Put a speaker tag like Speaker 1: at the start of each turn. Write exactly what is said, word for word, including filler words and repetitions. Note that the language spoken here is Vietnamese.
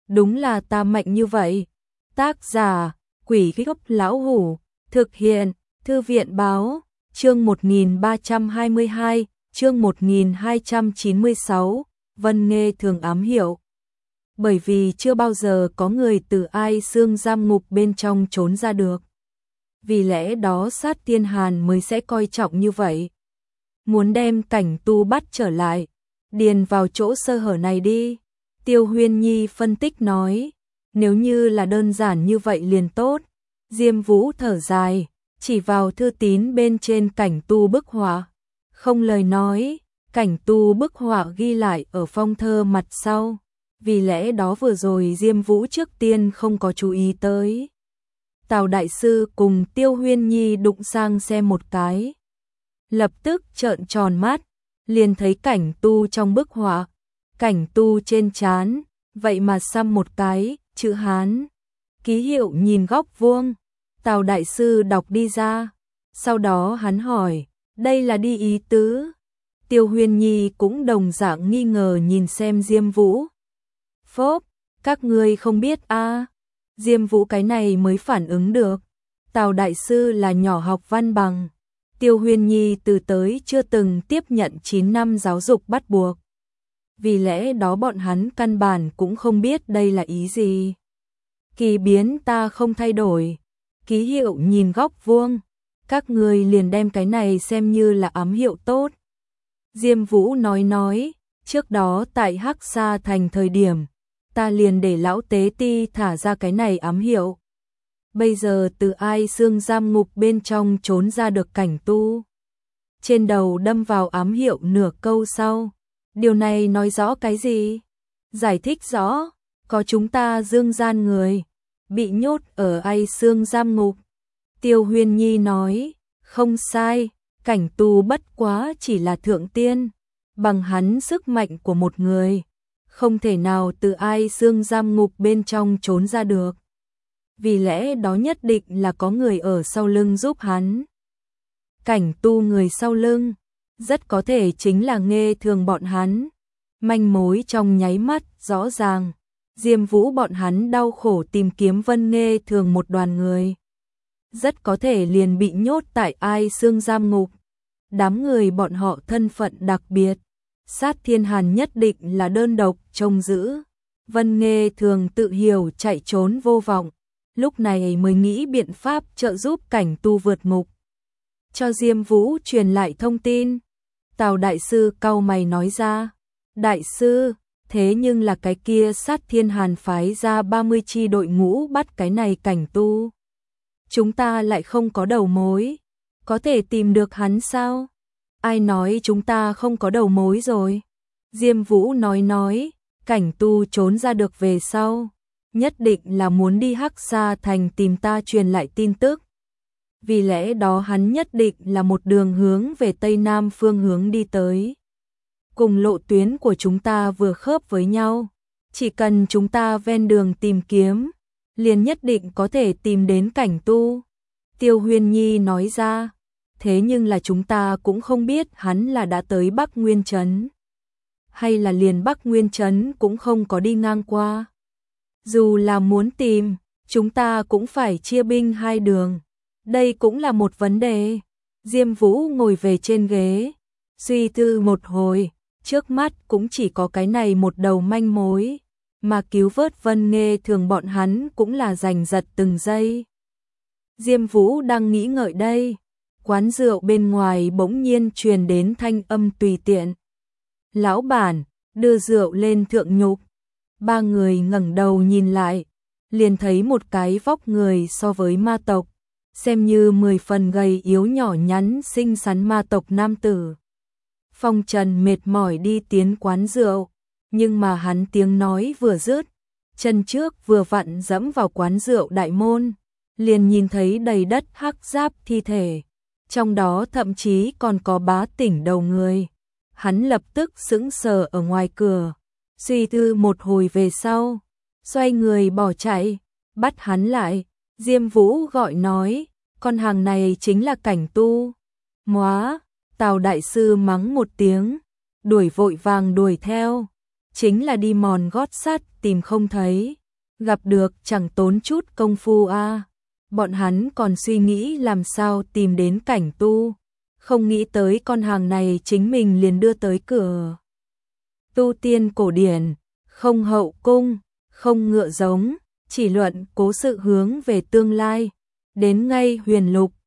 Speaker 1: đúng là ta mạnh như vậy. Tác giả, Quỷ Gốc Lão Hủ, thực hiện, Thư viện báo, chương một nghìn ba trăm hai mươi hai, chương một nghìn hai trăm chín mươi sáu, Vân Nghê thường ám hiệu. Bởi vì chưa bao giờ có người từ Ai Xương giam ngục bên trong trốn ra được. Vì lẽ đó Sát Thiên Hàn mới sẽ coi trọng như vậy. Muốn đem Cảnh Tu bắt trở lại, điền vào chỗ sơ hở này đi. Tiêu Huyên Nhi phân tích nói, nếu như là đơn giản như vậy liền tốt. Diêm Vũ thở dài, chỉ vào thư tín bên trên Cảnh Tu bức họa. Không lời nói, Cảnh Tu bức họa ghi lại ở phong thơ mặt sau. Vì lẽ đó vừa rồi Diêm Vũ trước tiên không có chú ý tới. Tào Đại Sư cùng Tiêu Huyên Nhi đụng sang xem một cái. Lập tức trợn tròn mắt, liền thấy Cảnh Tu trong bức họa. Cảnh Tu trên trán, vậy mà xăm một cái, chữ Hán. Ký hiệu nhìn góc vuông. Tào Đại Sư đọc đi ra. Sau đó hắn hỏi, đây là đi ý tứ. Tiêu Huyên Nhi cũng đồng dạng nghi ngờ nhìn xem Diêm Vũ. Phốp, các ngươi không biết a à. Diêm Vũ cái này mới phản ứng được. Tào Đại Sư là nhỏ học văn bằng. Tiêu Huyên Nhi từ tới chưa từng tiếp nhận chín năm giáo dục bắt buộc. Vì lẽ đó bọn hắn căn bản cũng không biết đây là ý gì. Kỳ biến ta không thay đổi. Ký hiệu nhìn góc vuông. Các người liền đem cái này xem như là ám hiệu tốt. Diêm Vũ nói nói, trước đó tại Hắc Sa Thành thời điểm, ta liền để lão tế ti thả ra cái này ám hiệu. Bây giờ từ Ai Xương giam ngục bên trong trốn ra được Cảnh Tu. Trên đầu đâm vào ám hiệu nửa câu sau. Điều này nói rõ cái gì? Giải thích rõ, có chúng ta Dương gian người, bị nhốt ở Ai Xương giam ngục. Tiêu Huyên Nhi nói, không sai, Cảnh Tu bất quá chỉ là thượng tiên. Bằng hắn sức mạnh của một người, không thể nào từ Ai Xương giam ngục bên trong trốn ra được. Vì lẽ đó nhất định là có người ở sau lưng giúp hắn. Cảnh Tu người sau lưng, rất có thể chính là Nghê Thường bọn hắn. Manh mối trong nháy mắt rõ ràng. Diêm Vũ bọn hắn đau khổ tìm kiếm Vân Nghê Thường một đoàn người. Rất có thể liền bị nhốt tại Ai Xương giam ngục. Đám người bọn họ thân phận đặc biệt. Sát Thiên Hàn nhất định là đơn độc trông giữ. Vân Nghê Thường tự hiểu chạy trốn vô vọng. Lúc này mới nghĩ biện pháp trợ giúp Cảnh Tu vượt ngục. Cho Diêm Vũ truyền lại thông tin. Tào Đại Sư cau mày nói ra. Đại Sư, thế nhưng là cái kia Sát Thiên Hàn phái ra ba mươi chi đội ngũ bắt cái này Cảnh Tu. Chúng ta lại không có đầu mối. Có thể tìm được hắn sao? Ai nói chúng ta không có đầu mối rồi? Diêm Vũ nói nói, Cảnh Tu trốn ra được về sau. Nhất định là muốn đi Hắc Sa Thành tìm ta truyền lại tin tức. Vì lẽ đó hắn nhất định là một đường hướng về Tây Nam phương hướng đi tới. Cùng lộ tuyến của chúng ta vừa khớp với nhau. Chỉ cần chúng ta ven đường tìm kiếm, liền nhất định có thể tìm đến Cảnh Tu. Tiêu Huyên Nhi nói ra, thế nhưng là chúng ta cũng không biết hắn là đã tới Bắc Nguyên Trấn. Hay là liền Bắc Nguyên Trấn cũng không có đi ngang qua. Dù là muốn tìm, chúng ta cũng phải chia binh hai đường. Đây cũng là một vấn đề. Diêm Vũ ngồi về trên ghế, suy tư một hồi, trước mắt cũng chỉ có cái này một đầu manh mối, mà cứu vớt Vân Nghê Thường bọn hắn cũng là giành giật từng giây. Diêm Vũ đang nghĩ ngợi đây, quán rượu bên ngoài bỗng nhiên truyền đến thanh âm tùy tiện. Lão bản, đưa rượu lên thượng nhục. Ba người ngẩng đầu nhìn lại, liền thấy một cái vóc người so với ma tộc, xem như mười phần gầy yếu nhỏ nhắn xinh xắn ma tộc nam tử. Phong Trần mệt mỏi đi tiến quán rượu, nhưng mà hắn tiếng nói vừa dứt, chân trước vừa vặn dẫm vào quán rượu đại môn, liền nhìn thấy đầy đất hắc giáp thi thể, trong đó thậm chí còn có bá tỉnh đầu người. Hắn lập tức sững sờ ở ngoài cửa, suy tư một hồi về sau, xoay người bỏ chạy, bắt hắn lại. Diêm Vũ gọi nói, con hàng này chính là Cảnh Tu. Móa, Tào Đại Sư mắng một tiếng, đuổi vội vàng đuổi theo, chính là đi mòn gót sắt tìm không thấy. gặp được chẳng tốn chút công phu a. À. Bọn hắn còn suy nghĩ làm sao tìm đến Cảnh Tu, không nghĩ tới con hàng này chính mình liền đưa tới cửa. Tu tiên cổ điển, không hậu cung, không ngựa giống, chỉ luận cố sự hướng về tương lai, đến ngay huyền lục,